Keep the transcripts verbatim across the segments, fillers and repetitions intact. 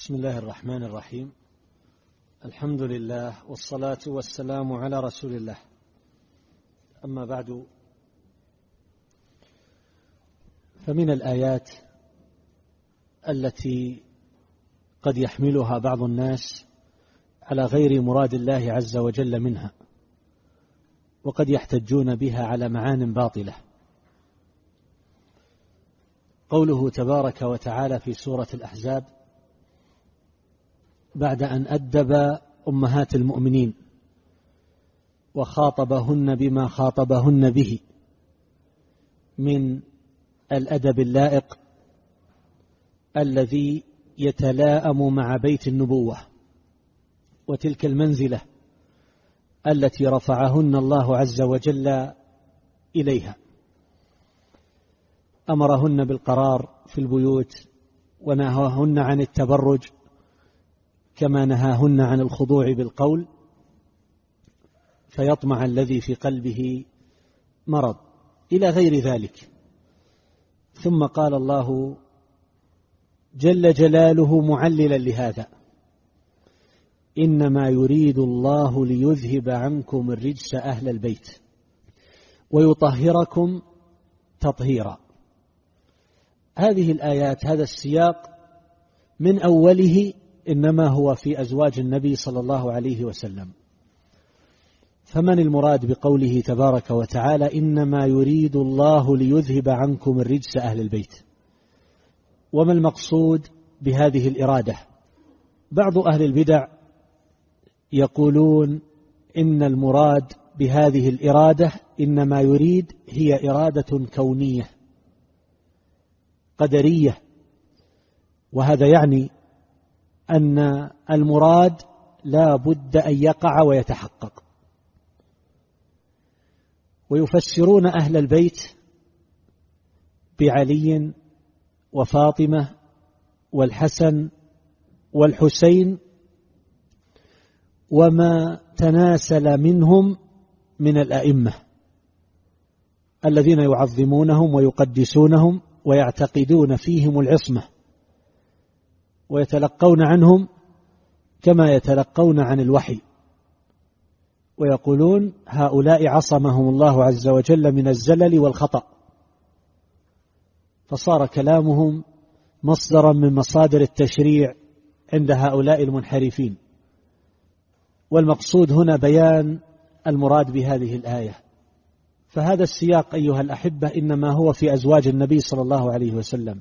بسم الله الرحمن الرحيم. الحمد لله والصلاة والسلام على رسول الله. أما بعد، فمن الآيات التي قد يحملها بعض الناس على غير مراد الله عز وجل منها، وقد يحتجون بها على معان باطلة، قوله تبارك وتعالى في سورة الأحزاب بعد أن أدب أمهات المؤمنين وخاطبهن بما خاطبهن به من الأدب اللائق الذي يتلائم مع بيت النبوة وتلك المنزلة التي رفعهن الله عز وجل إليها. أمرهن بالقرار في البيوت ونهاهن عن التبرج كما نهاهن عن الخضوع بالقول فيطمع الذي في قلبه مرض إلى غير ذلك. ثم قال الله جل جلاله معللا لهذا: إنما يريد الله ليذهب عنكم الرجس أهل البيت ويطهركم تطهيرا. هذه الآيات، هذا السياق من أوله إنما هو في أزواج النبي صلى الله عليه وسلم. فمن المراد بقوله تبارك وتعالى إنما يريد الله ليذهب عنكم الرجس أهل البيت؟ وما المقصود بهذه الإرادة؟ بعض أهل البدع يقولون إن المراد بهذه الإرادة إنما يريد هي إرادة كونية قدرية، وهذا يعني أن المراد لا بد أن يقع ويتحقق. ويفسرون أهل البيت بعلي وفاطمة والحسن والحسين وما تناسل منهم من الأئمة الذين يعظمونهم ويقدسونهم ويعتقدون فيهم العصمة ويتلقون عنهم كما يتلقون عن الوحي، ويقولون هؤلاء عصمهم الله عز وجل من الزلل والخطأ، فصار كلامهم مصدرا من مصادر التشريع عند هؤلاء المنحرفين. والمقصود هنا بيان المراد بهذه الآية. فهذا السياق أيها الأحبة إنما هو في أزواج النبي صلى الله عليه وسلم،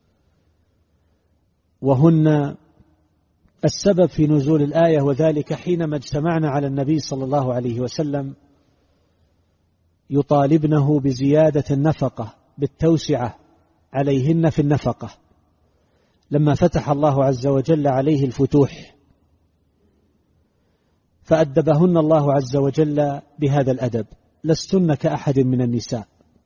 وهن السبب في نزول الآية، وذلك حينما اجتمعنا على النبي صلى الله عليه وسلم يطالبنه بزيادة النفقة بالتوسعة عليهن في النفقة، لما فتح الله عز وجل عليه الفتوح، فأدبهن الله عز وجل بهذا الأدب: لستن كأحد من النساء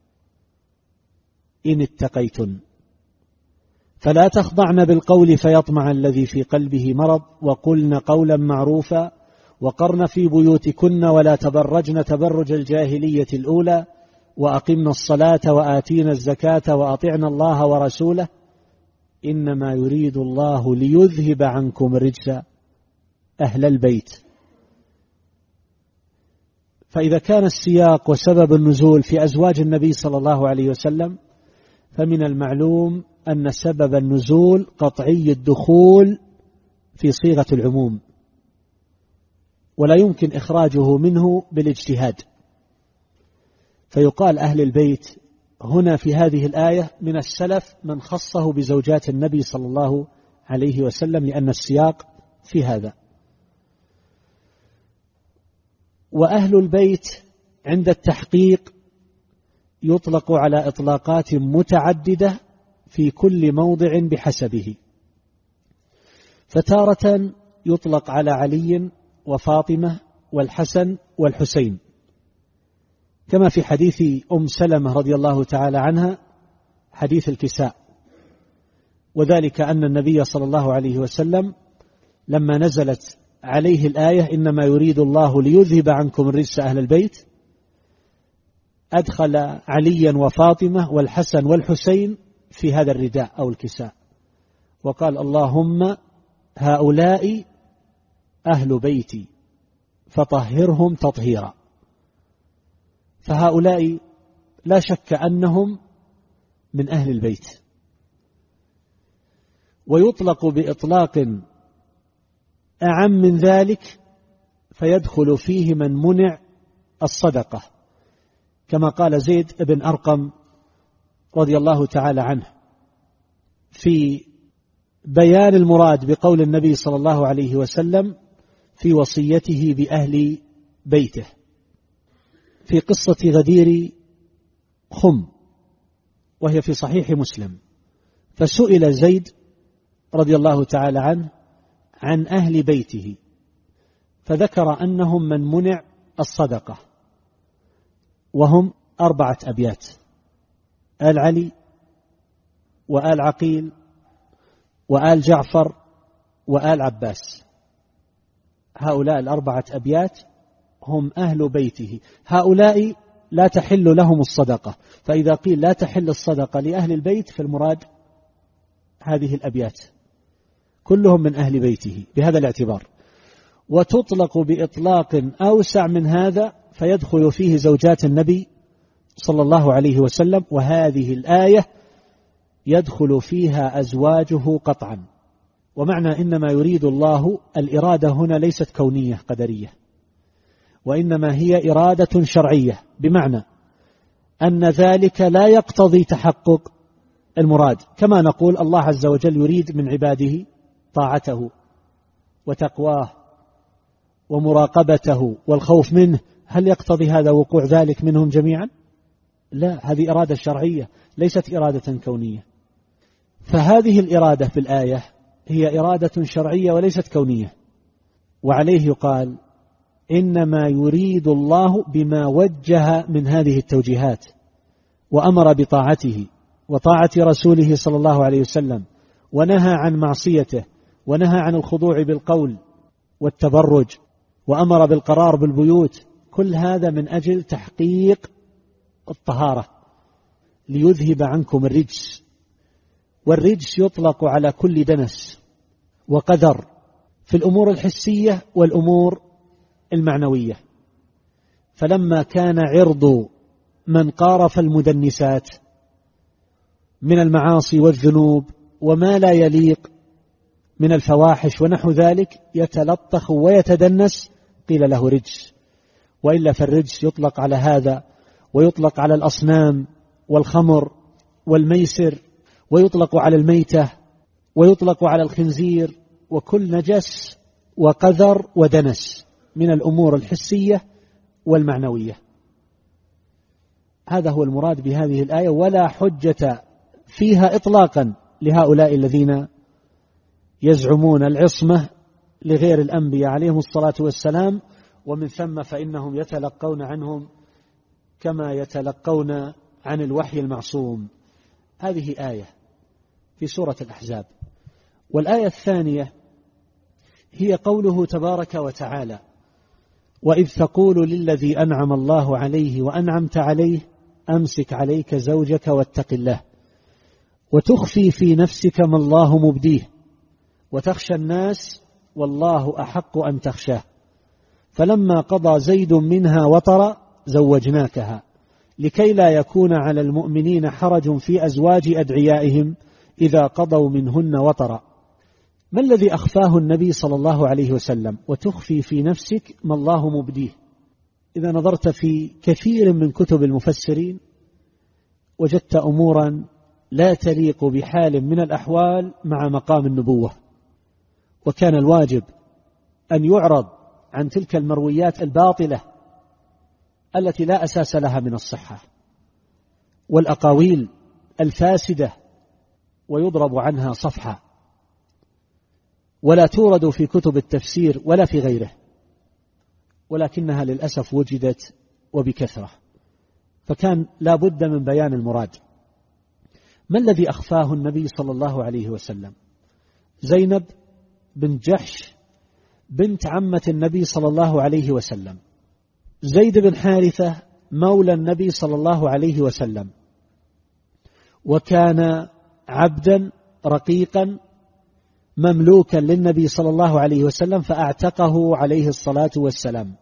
إن اتقيتن فلا تخضعن بالقول فيطمع الذي في قلبه مرض وقلن قولا معروفا وقرن في بيوتكن ولا تبرجن تبرج الجاهلية الأولى وأقمن الصلاة وآتينا الزكاة وأطعنا الله ورسوله إنما يريد الله ليذهب عنكم الرجس أهل البيت. فإذا كان السياق وسبب النزول في أزواج النبي صلى الله عليه وسلم، فمن المعلوم أن سبب النزول قطعي الدخول في صيغة العموم، ولا يمكن إخراجه منه بالاجتهاد. فيقال أهل البيت هنا في هذه الآية من السلف من خصه بزوجات النبي صلى الله عليه وسلم، لأن السياق في هذا. وأهل البيت عند التحقيق يطلق على إطلاقات متعددة في كل موضع بحسبه. فتارة يطلق على علي وفاطمة والحسن والحسين، كما في حديث أم سلمة رضي الله تعالى عنها، حديث الكساء، وذلك أن النبي صلى الله عليه وسلم لما نزلت عليه الآية إنما يريد الله ليذهب عنكم الرجس أهل البيت، أدخل عليا وفاطمة والحسن والحسين في هذا الرداء أو الكساء، وقال اللهم هؤلاء أهل بيتي فطهرهم تطهيرا. فهؤلاء لا شك أنهم من أهل البيت، ويطلق بإطلاق أعم من ذلك فيدخل فيه من منع الصدقة، كما قال زيد بن أرقم رضي الله تعالى عنه في بيان المراد بقول النبي صلى الله عليه وسلم في وصيته بأهل بيته في قصة غدير خم، وهي في صحيح مسلم. فسئل زيد رضي الله تعالى عنه عن أهل بيته فذكر أنهم من منع الصدقة، وهم أربعة أبيات: آل علي وآل عقيل وآل جعفر وآل عباس. هؤلاء الأربعة أبيات هم أهل بيته، هؤلاء لا تحل لهم الصدقة. فإذا قيل لا تحل الصدقة لأهل البيت فالمراد هذه الأبيات كلهم من أهل بيته بهذا الاعتبار. وتطلق بإطلاق أوسع من هذا فيدخل فيه زوجات النبي صلى الله عليه وسلم، وهذه الآية يدخل فيها أزواجه قطعا. ومعنى إنما يريد الله، الإرادة هنا ليست كونية قدرية، وإنما هي إرادة شرعية، بمعنى أن ذلك لا يقتضي تحقق المراد. كما نقول الله عز وجل يريد من عباده طاعته وتقواه ومراقبته والخوف منه، هل يقتضي هذا وقوع ذلك منهم جميعا؟ لا، هذه إرادة شرعية ليست إرادة كونية. فهذه الإرادة في الآية هي إرادة شرعية وليست كونية، وعليه يقال إنما يريد الله بما وجه من هذه التوجيهات وأمر بطاعته وطاعة رسوله صلى الله عليه وسلم، ونهى عن معصيته، ونهى عن الخضوع بالقول والتبرج، وأمر بالقرار بالبيوت. كل هذا من أجل تحقيق الطهارة ليذهب عنكم الرجس. والرجس يطلق على كل دنس وقذر في الأمور الحسية والأمور المعنوية. فلما كان عرض من قارف المدنسات من المعاصي والذنوب وما لا يليق من الفواحش ونحو ذلك يتلطخ ويتدنس قيل له رجس، وإلا فالرجس يطلق على هذا، ويطلق على الأصنام والخمر والميسر، ويطلق على الميتة، ويطلق على الخنزير، وكل نجس وقذر ودنس من الأمور الحسية والمعنوية. هذا هو المراد بهذه الآية، ولا حجة فيها إطلاقا لهؤلاء الذين يزعمون العصمة لغير الأنبياء عليهم الصلاة والسلام، ومن ثم فإنهم يتلقون عنهم كما يتلقون عن الوحي المعصوم. هذه آية في سورة الأحزاب. والآية الثانية هي قوله تبارك وتعالى: وإذ تقول للذي أنعم الله عليه وأنعمت عليه أمسك عليك زوجك واتق الله وتخفي في نفسك ما الله مبديه وتخشى الناس والله أحق أن تخشاه فلما قضى زيد منها وطرا زوجناكها لكي لا يكون على المؤمنين حرج في أزواج أدعيائهم إذا قضوا منهن وطرا. ما الذي أخفاه النبي صلى الله عليه وسلم؟ وتخفي في نفسك ما الله مبديه. إذا نظرت في كثير من كتب المفسرين وجدت أمورا لا تليق بحال من الأحوال مع مقام النبوة، وكان الواجب أن يعرض عن تلك المرويات الباطلة التي لا أساس لها من الصحة والأقاويل الفاسدة ويضرب عنها صفحة، ولا تورد في كتب التفسير ولا في غيره، ولكنها للأسف وجدت وبكثرة، فكان لا بد من بيان المراد. ما الذي أخفاه النبي صلى الله عليه وسلم؟ زينب بنت جحش بنت عمة النبي صلى الله عليه وسلم، زيد بن حارثة مولى النبي صلى الله عليه وسلم، وكان عبدا رقيقا مملوكا للنبي صلى الله عليه وسلم فأعتقه عليه الصلاة والسلام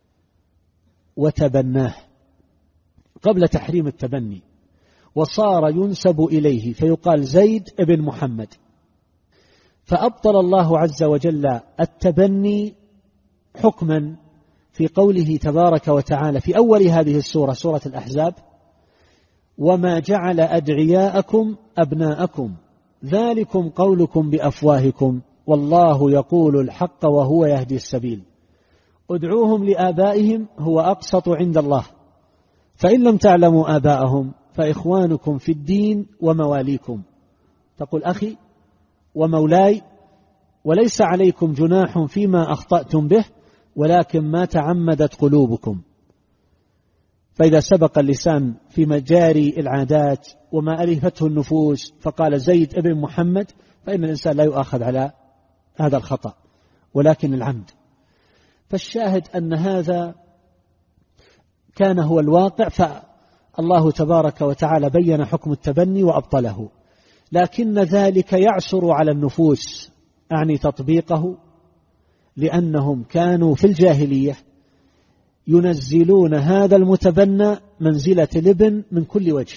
وتبناه قبل تحريم التبني، وصار ينسب إليه فيقال زيد ابن محمد. فأبطل الله عز وجل التبني حكما في قوله تبارك وتعالى في أول هذه السورة، سورة الأحزاب: وما جعل أدعياءكم أبناءكم ذلكم قولكم بأفواهكم والله يقول الحق وهو يهدي السبيل ادعوهم لآبائهم هو أقسط عند الله فإن لم تعلموا آباءهم فإخوانكم في الدين ومواليكم. تقول أخي ومولاي، وليس عليكم جناح فيما أخطأتم به ولكن ما تعمدت قلوبكم. فإذا سبق اللسان في مجاري العادات وما ألفته النفوس فقال زيد ابن محمد، فإن الإنسان لا يؤاخذ على هذا الخطأ ولكن العمد. فالشاهد أن هذا كان هو الواقع، فالله تبارك وتعالى بين حكم التبني وأبطله، لكن ذلك يعسر على النفوس، أعني تطبيقه، لأنهم كانوا في الجاهلية ينزلون هذا المتبنى منزلة الابن من كل وجه،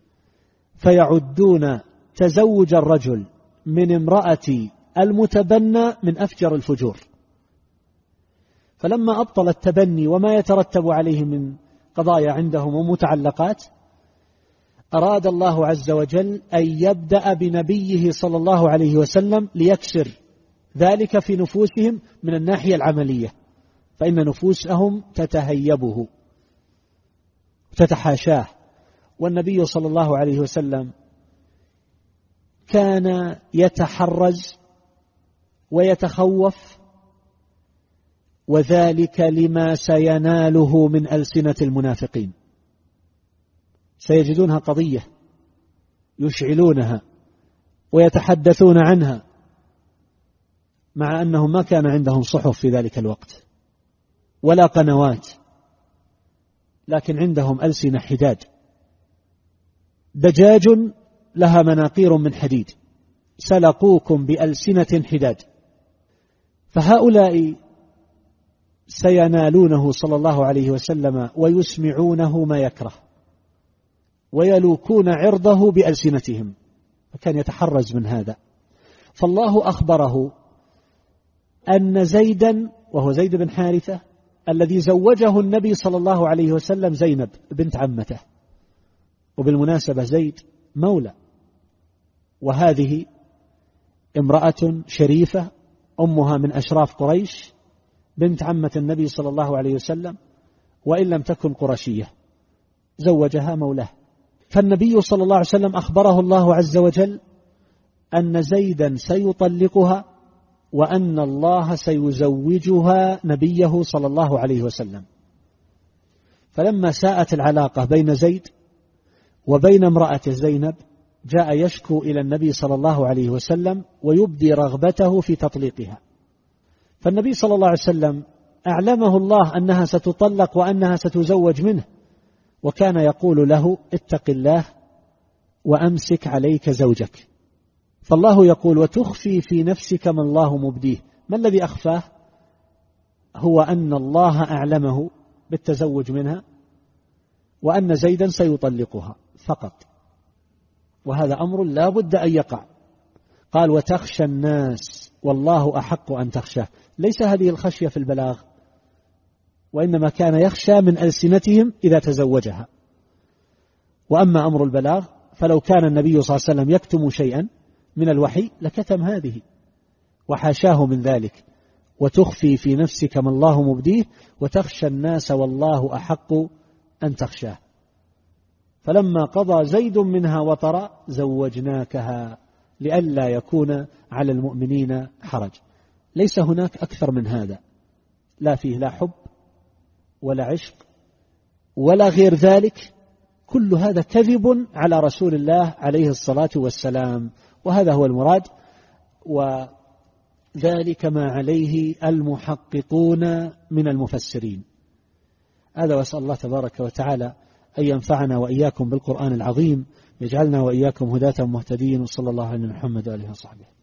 فيعدون تزوج الرجل من امرأة المتبنى من أفجر الفجور. فلما أبطل التبني وما يترتب عليه من قضايا عندهم ومتعلقات، أراد الله عز وجل أن يبدأ بنبيه صلى الله عليه وسلم ليكسر ذلك في نفوسهم من الناحية العملية، فإن نفوسهم تتهيبه تتحاشاه. والنبي صلى الله عليه وسلم كان يتحرز ويتخوف، وذلك لما سيناله من ألسنة المنافقين. سيجدونها قضية يشعلونها ويتحدثون عنها، مع أنهم ما كان عندهم صحف في ذلك الوقت ولا قنوات، لكن عندهم ألسنة حداد دجاج لها مناقير من حديد سلقوكم بألسنة حداد. فهؤلاء سينالونه صلى الله عليه وسلم ويسمعونه ما يكره ويلوكون عرضه بألسنتهم، فكان يتحرز من هذا. فالله أخبره أن زيدا، وهو زيد بن حارثة الذي زوجه النبي صلى الله عليه وسلم زينب بنت عمته، وبالمناسبة زيد مولى، وهذه امرأة شريفة أمها من أشراف قريش بنت عمة النبي صلى الله عليه وسلم، وإن لم تكن قرشية زوجها مولاه. فالنبي صلى الله عليه وسلم أخبره الله عز وجل أن زيدا سيطلقها وأن الله سيزوجها نبيه صلى الله عليه وسلم. فلما ساءت العلاقة بين زيد وبين امرأته زينب جاء يشكو إلى النبي صلى الله عليه وسلم ويبدي رغبته في تطليقها. فالنبي صلى الله عليه وسلم أعلمه الله أنها ستطلق وأنها ستزوج منه، وكان يقول له اتق الله وأمسك عليك زوجك. فالله يقول وتخفي في نفسك ما الله مبديه. ما الذي أخفاه؟ هو أن الله أعلمه بالتزوج منها وأن زيدا سيطلقها فقط، وهذا أمر لا بد أن يقع. قال وتخشى الناس والله أحق أن تخشاه. ليس هذه الخشية في البلاغ، وإنما كان يخشى من ألسنتهم إذا تزوجها. وأما أمر البلاغ فلو كان النبي صلى الله عليه وسلم يكتم شيئا من الوحي لكتم هذه، وحاشاه من ذلك. وتخفي في نفسك ما الله مبديه وتخشى الناس والله أحق أن تخشاه. فلما قضى زيد منها وطرا زوجناكها لئلا يكون على المؤمنين حرج. ليس هناك أكثر من هذا، لا فيه لا حب ولا عشق ولا غير ذلك، كل هذا كذب على رسول الله عليه الصلاة والسلام، وهذا هو المراد، وذلك ما عليه المحققون من المفسرين. هذا، وأسأل الله تبارك وتعالى أن ينفعنا وإياكم بالقرآن العظيم، يجعلنا وإياكم هداة مهتدين، وصلى الله على محمد وآله وصحبه.